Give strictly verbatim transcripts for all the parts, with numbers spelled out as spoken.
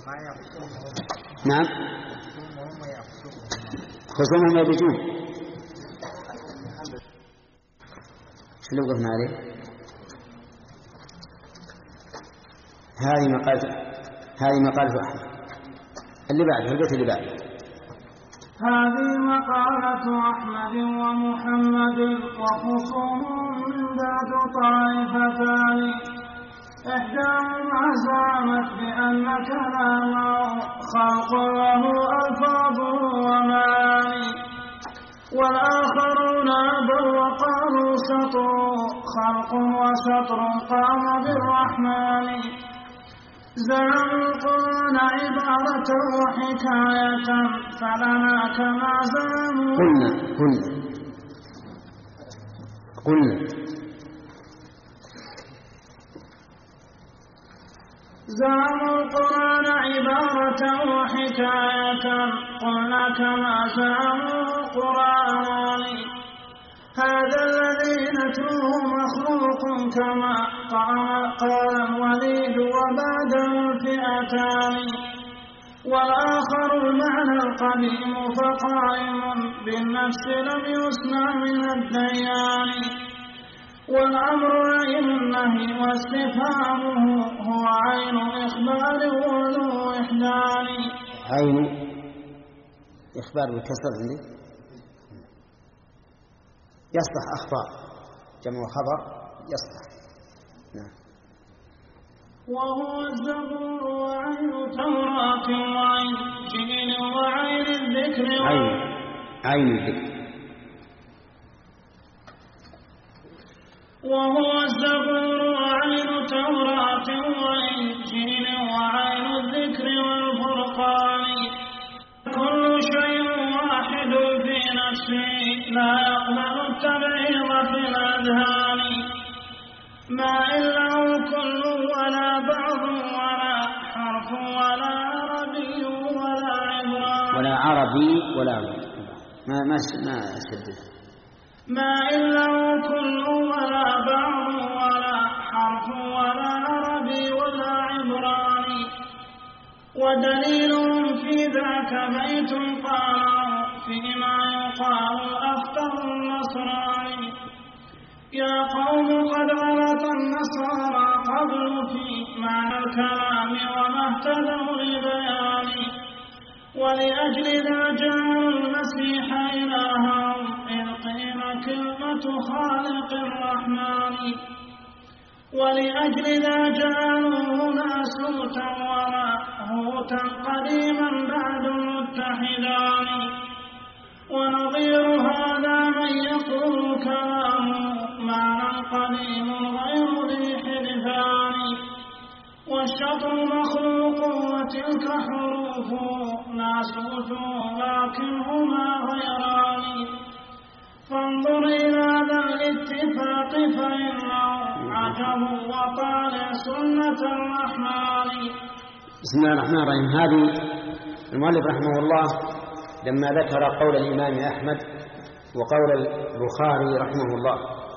نعم خصومهم يبجون. شنو وقفنا عليه؟ هذه مقالة هذه مقالة أحمد. اللي بعده البيت اللي بعده هذه مقالة أحمد ومحمد وخصومهم من ذات طائفتان إحداهما زعمت بأن كلامه خلق له ألفاظ ومعاني والآخرون أبوا وقالوا سطر خلق وسطر قام بالرحمن زعموا القرآن عبارة وحكاية فلنا كما زعموا قلنا قلنا قلنا زعموا القرآن عبارة وحكاية قلنا كما زعموا القرآن هذا الذي نتلوه مخلوق كما قال الوليد وبعده الفئتان والآخر المعنى القديم فقائم بالنفس لم يصنع من الديان والأمر عين النهي واستفهامه هو عين إخبار وذو إحدان. عين إخبار بالكسر عندي يصلح أخبار جمع خبر يصلح. نعم. وهو الزبور وعين توراة وعين جبل وعين الذكر عين عين الذكر وهو الزبور وعين توراة وإنجيل وعين الذكر والفرقان كل شيء واحد في نفسه لا يقبل التبعيض في الأذهان ما إلا كل ولا بعض ولا حرف ولا عربي ولا عبران ولا عربي ولا عربي ما ما ما أشدد ما إلا كل ولا بعض ولا حرف ولا عربي ولا عبراني ودليلهم في ذاك بيت قالوا فيما يقال أخطر النصراني يا قوم قد غلط النصارى قبل في معنى الكلام وما اهتدوا لبياني ولأجل ذا جعلوا المسيح إلههم إذ قيل كلمة خالق الرحمن ولأجل ذا جعلوه ناسوتا ولاهوتا قديما بعد متحدان ونظير هذا من يقول كلامه معنى قديم غير ذي حدثان والشطر مخلوق وتلك حروفه ناسوت لكنهما غيران فانظر إلى ذا الاتفاق فإنه عجب وطالع سنة الرحمن. بسم الله الرحمن الرحيم. هذه المؤلف رحمه الله لما ذكر قول الإمام أحمد وقول البخاري رحمه الله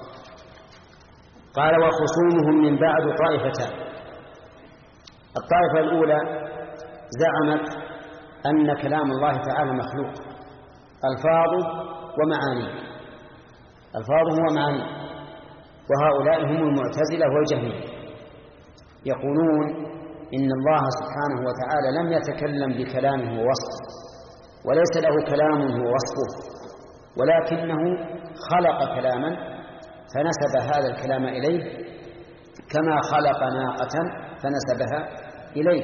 قال وخصومهم من بعد طائفتان. الطائفة الأولى زعمت أن كلام الله تعالى مخلوق ألفاظه ومعانيه ألفاظه ومعانيه وهؤلاء هم المعتزلة والجهمية يقولون إن الله سبحانه وتعالى لم يتكلم بكلامه ووصفه وليس له كلام هو وصفه ولكنه خلق كلاما فنسب هذا الكلام إليه كما خلق ناقة فنسبها إليه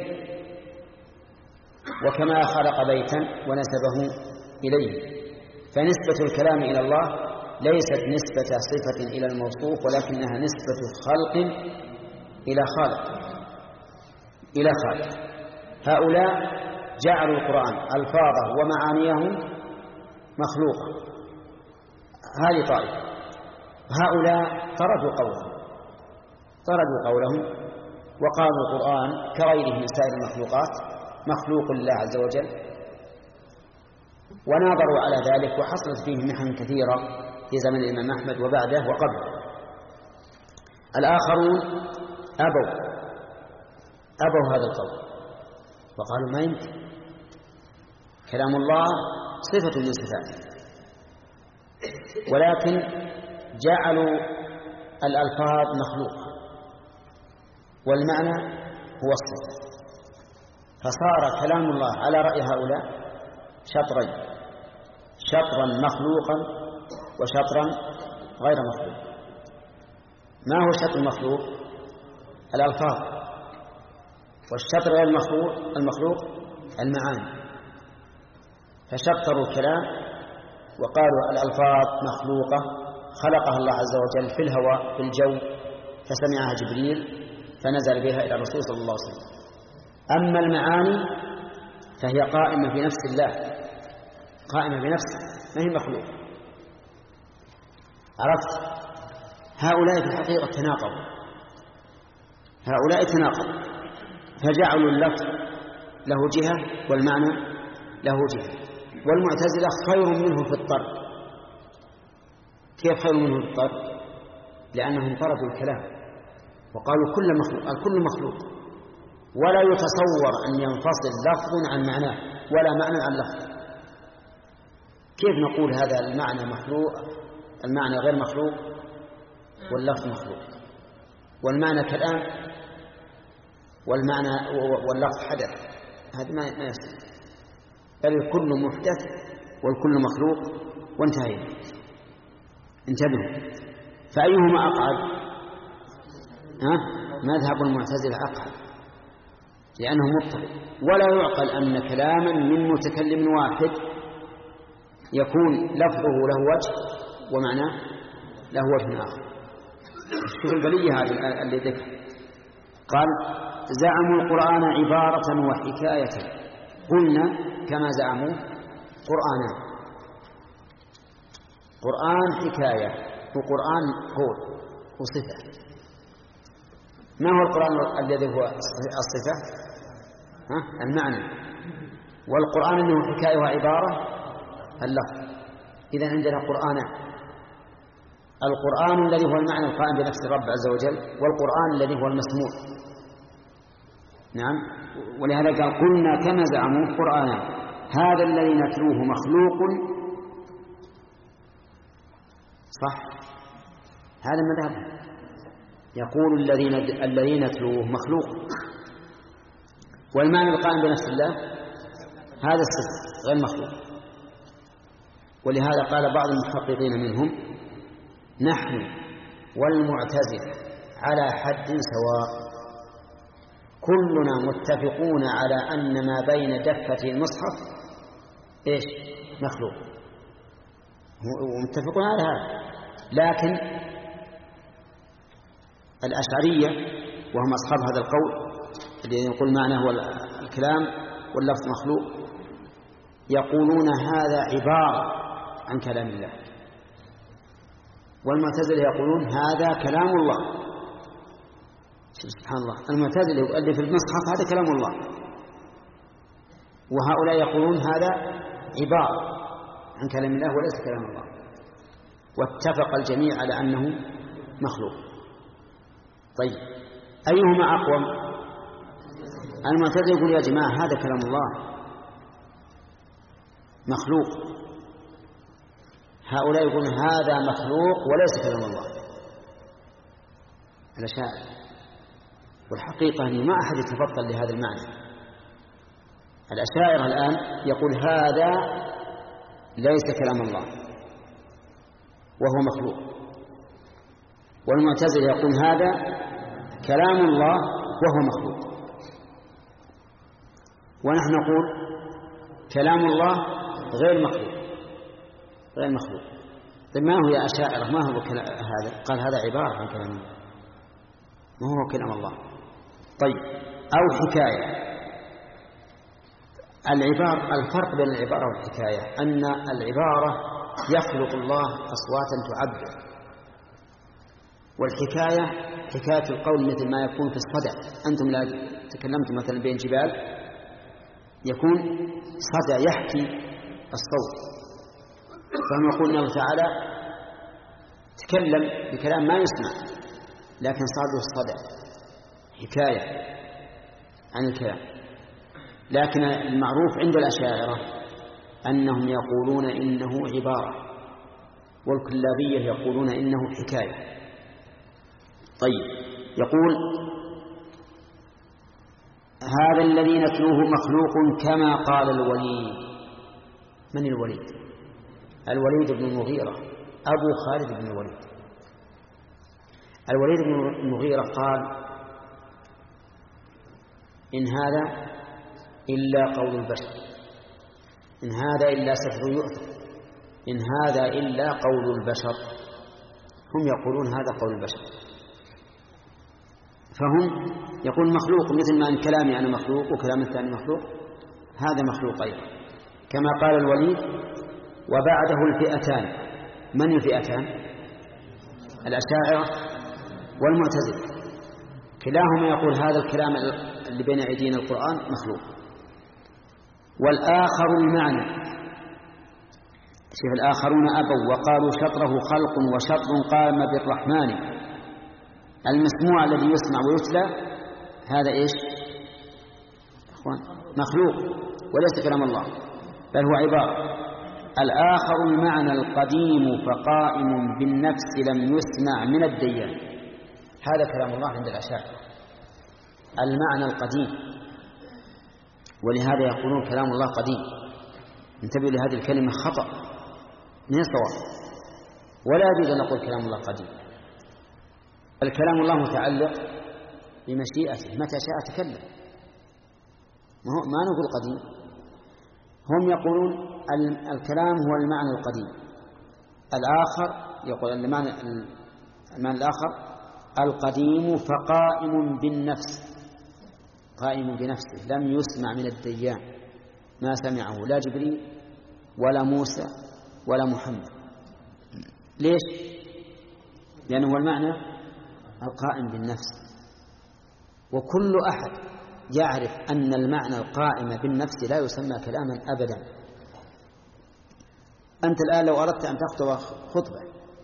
وكما خلق بيتا ونسبه إليه فنسبة الكلام إلى الله ليست نسبة صفة إلى الموصوف ولكنها نسبة خلق إلى خالق إلى خالق. هؤلاء جعلوا القرآن ألفاظه ومعانيه مخلوقة. هذه طائفة. هؤلاء طردوا قولهم طردوا قولهم وقالوا القرآن كغيره من سائر المخلوقات مخلوق لله عز وجل وناظروا على ذلك وحصلت فيه محن كثيرة في زمن الإمام أحمد وبعده وقبله. الآخرون أبوا أبوا هذا القول وقالوا ما يمكن، كلام الله صفة من صفاته، ولكن جعلوا الألفاظ مخلوقة والمعنى هو الصفة، فصار كلام الله على رأي هؤلاء شطرين، شطرا مخلوقا وشطرا غير مخلوق. ما هو الشطر المخلوق؟ الألفاظ، والشطر غير المخلوق المخلوق المعاني. فشطروا الكلام وقالوا الألفاظ مخلوقة خلقها الله عز وجل في الهواء في الجو، فسمعها جبريل فنزل بها إلى الرسول صلى الله عليه وسلم. أما المعاني فهي قائمة بنفس الله، قائمة بنفسه، ما هي مخلوق. عرفت؟ هؤلاء في الحقيقة تناقضوا، هؤلاء تناقضوا، فجعلوا اللفظ له جهة والمعنى له جهة. والمعتزلة خير منه في الطرد. كيف خير منه في الطرد؟ لأنهم طردوا الكلام وقالوا كل مخلوق، الكل مخلوق، ولا يتصور أن ينفصل لفظ عن معناه ولا معنى عن لفظ. كيف نقول هذا المعنى مخلوق، المعنى غير مخلوق، واللفظ مخلوق، والمعنى كلام والمعنى واللفظ حدث؟ هذا ما يصير، بل الكل محدث والكل مخلوق وانتهينا. انتبهوا، فأيهما أقعد؟ ها؟ مذهب المعتزلة أقعد، لأنه مضطرب، ولا يعقل أن كلاما من متكلم واحد يكون لفظه له وجه ومعناه له وجه آخر. شوف البلية هذه اللي ذكر، قال زعموا القرآن عبارة وحكاية، قلنا كما زعموا قرآنا، قرآن حكاية وقرآن قول وصفة. ما هو القرآن الذي هو الصفة؟ ها؟ المعنى. والقرآن أنه حكاية وعبارة اللفظ. إذا عندنا قرآن، القرآن الذي هو المعنى القائم بنفس الرب عز وجل، والقرآن الذي هو المسموع. نعم، ولهذا قال قلنا كما زعموا قرآنا، هذا الذي نتلوه مخلوق. صح، هذا مذهب يقول الذين الذين نتلوه مخلوق، والمعنى القائم بنفس الله هذا الصفة غير مخلوق. ولهذا قال بعض المحققين منهم نحن والمعتزلة على حد سواء، كلنا متفقون على أن ما بين دفتي المصحف إيش؟ مخلوق، ومتفقون على هذا. لكن الأشعرية وهم أصحاب هذا القول الذي يقول معناه هو الكلام واللفظ مخلوق، يقولون هذا عبارة عن كلام الله، والمعتزلة يقولون هذا كلام الله. سبحان الله، المعتزلة يقول في المصحف هذا كلام الله، وهؤلاء يقولون هذا عبارة عن كلام الله وليس كلام الله، واتفق الجميع على أنه مخلوق. طيب أيهما أقوم؟ المعتزلة يقول يا جماعة هذا كلام الله مخلوق، هؤلاء يقولون هذا مخلوق وليس كلام الله. الأشاعرة، والحقيقة أن ما أحد يتفضل لهذا المعنى. الأشاعرة الآن يقول هذا ليس كلام الله وهو مخلوق، والمعتزلة يقول هذا كلام الله وهو مخلوق، ونحن نقول كلام الله غير مخلوق غير مخلوق. طيب ما هو يا أشاعرة، ما هو هذا؟ قال هذا عبارة عن كلام الله، ما هو كلام الله. طيب أو حكاية. العبارة، الفرق بين العبارة والحكاية أن العبارة يخلق الله أصواتا تعبر، والحكاية حكاية القول مثل ما يكون في الصدع. أنتم لا تكلمتم مثلا بين جبال يكون صدع يحكي الصوت، فهم يقول الله تعالى تكلم بكلام ما يسمع لكن صار له الصدع، حكاية عن الكلام. لكن المعروف عند الأشاعرة أنهم يقولون إنه عبارة، والكلابية يقولون إنه حكاية. طيب، يقول هذا الذي نتلوه مخلوق كما قال الوليد. من الوليد؟ الوليد بن المغيرة أبو خالد بن الوليد. الوليد بن المغيرة قال إن هذا إلا قول البشر، إن هذا إلا سحر يؤثر، إن هذا إلا قول البشر. هم يقولون هذا قول البشر، فهم يقول مخلوق، مثل ما أن كلامي أنا مخلوق وكلام الثاني مخلوق، هذا مخلوق أيضا كما قال الوليد. وبعده الفئتان. من الفئتان؟ الأشاعرة والمعتزلة، كلاهما يقول هذا الكلام اللي بين أيدينا القرآن مخلوق. والآخر المعنى، شوف الآخرون أبوا وقالوا شطره خلق وشطر قام بالرحمن. المسموع الذي يسمع ويتلى هذا إيش أخوان؟ مخلوق وليس كلام الله، بل هو عبارة. الآخر المعنى القديم فقائم بالنفس لم يسمع من الديان. هذا كلام الله عند الأشاعرة، المعنى القديم، ولهذا يقولون كلام الله قديم. انتبهوا لهذه الكلمة، خطأ من الصواب، ولا يجوز أن نقول كلام الله قديم. الكلام الله متعلق بمشيئته، متى شاء تكلم، ما نقول قديم. هم يقولون الكلام هو المعنى القديم. الآخر يقول المعنى, المعنى الآخر القديم فقائم بالنفس، قائم بنفسه لم يسمع من الديان، ما سمعه لا جبريل ولا موسى ولا محمد. ليش؟ لأنه هو المعنى القائم بالنفس، وكل أحد يعرف أن المعنى القائم بالنفس لا يسمى كلاما أبدا. أنت الآن لو أردت أن تخطب خطبة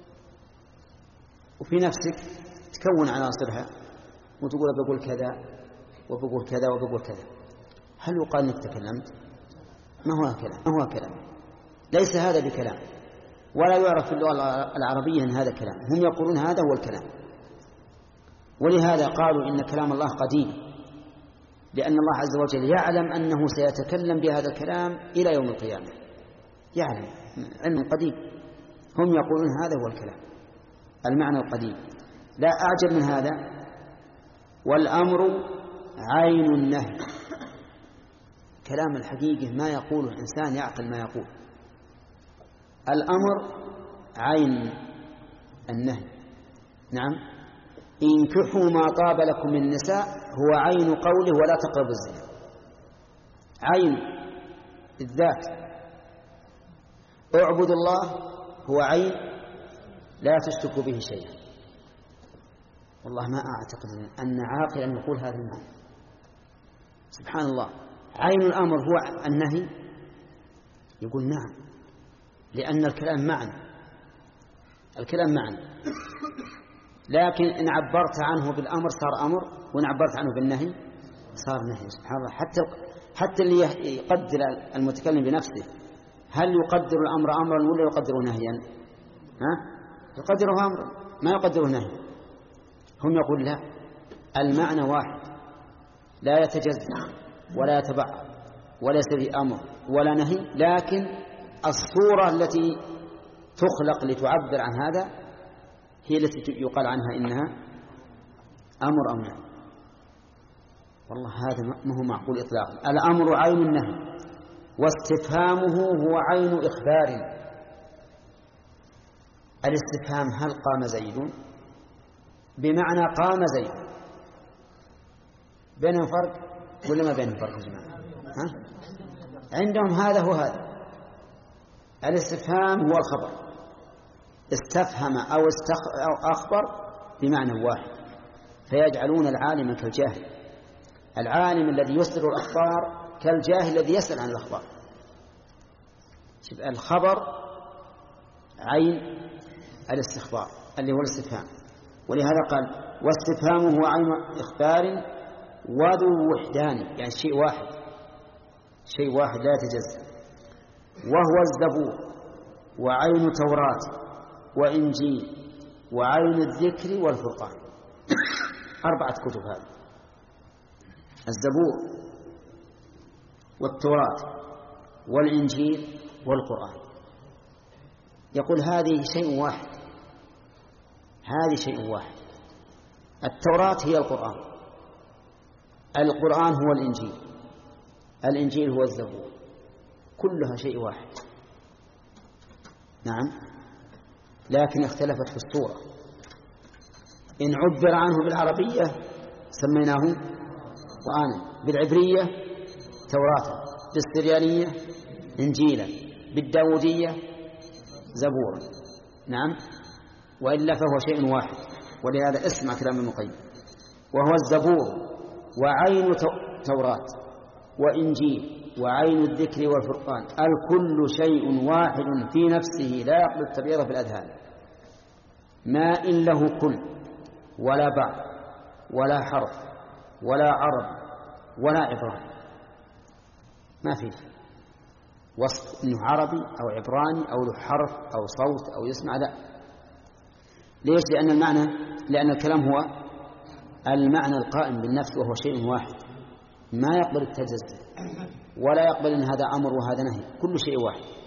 وفي نفسك تكون عناصرها وتقول بقول كذا وبقول كذا وبقول كذا، هل يقال أنك تكلمت؟ ما هو كلام، ما هو كلام، ليس هذا بكلام، ولا يعرف في اللغة العربية أن هذا كلام. هم يقولون هذا هو الكلام، ولهذا قالوا إن كلام الله قديم، لأن الله عز وجل يعلم أنه سيتكلم بهذا الكلام إلى يوم القيامة، يعلم علم قديم. هم يقولون هذا هو الكلام، المعنى القديم. لا أعجب من هذا، والأمر عين النهي. كلام الحقيقة ما يقوله الإنسان يعقل ما يقول. الأمر عين النهي. نعم، انكحوا ما طاب لكم من النساء هو عين قوله ولا تقربوا الزنا. عين الذات. اعبدوا الله هو عين لا تشركوا به شيئا. والله ما أعتقد أن عاقلا يقول هذا المعنى. سبحان الله، عين الأمر هو النهي. يقول نعم، لأن الكلام معنى، الكلام معنى، لكن إن عبرت عنه بالأمر صار أمر، وإن عبرت عنه بالنهي صار نهي. سبحان الله، حتى حتى اللي يقدر المتكلم بنفسه هل يقدر الأمر أمرا ولا يقدره نهيا؟ ها؟ يقدره أمرا ما يقدره نهيا. هم يقول لا، المعنى واحد لا يتجزأ ولا يتبعض وليس به أمر ولا نهي، لكن الصورة التي تخلق لتعبر عن هذا هي التي يقال عنها إنها أمر أو نهي. والله هذا ما هو معقول إطلاقا. الأمر عين النهي، واستفهامه هو عين إخبار. الاستفهام هل قام زيد بمعنى قام زيد، بينهم فرق ولا ما بينهم فرق يا جماعة؟ ها؟ عندهم هذا هو هذا. الاستفهام هو الخبر، استفهم أو, استخ... أو أخبر بمعنى واحد، فيجعلون العالم كالجاهل، العالم الذي يصدر الأخبار كالجاهل الذي يسأل عن الأخبار. الخبر عين الاستخبار اللي هو الاستفهام، ولهذا قال واستفهامه هو عين إخبار وذو وحدان، يعني شيء واحد شيء واحد لا يتجزأ. وهو الزبور وعين توراة وإنجيل وعين الذكر والفرقان. أربعة كتب هذه: الزبور والتوراة والإنجيل والقرآن. يقول هذه شيء واحد، هذه شيء واحد. التوراة هي القرآن، القرآن هو الإنجيل، الإنجيل هو الزبور، كلها شيء واحد. نعم، لكن اختلفت في الصورة. إن عبر عنه بالعربية سميناه قرآنا، بالعبرية توراة، بالسريانية إنجيلا، بالداودية زبورا. نعم، وإلا فهو شيء واحد. ولهذا اسمع كلام ابن القيم: وهو الزبور وعين توراة وإنجيل وعين الذكر والفرقان، الكل شيء واحد في نفسه لا يقبل التبعيض في الأذهان، ما إن له كل ولا بعض ولا حرف ولا عرب ولا عبراني. ما فيه وصف إنه عربي أو عبراني أو له حرف أو صوت أو يسمع، لا. ليش؟ لأن المعنى لأن الكلام هو المعنى القائم بالنفس، وهو شيء واحد ما يقبل التجزئ ولا يقبل أن هذا أمر وهذا نهي، كل شيء واحد.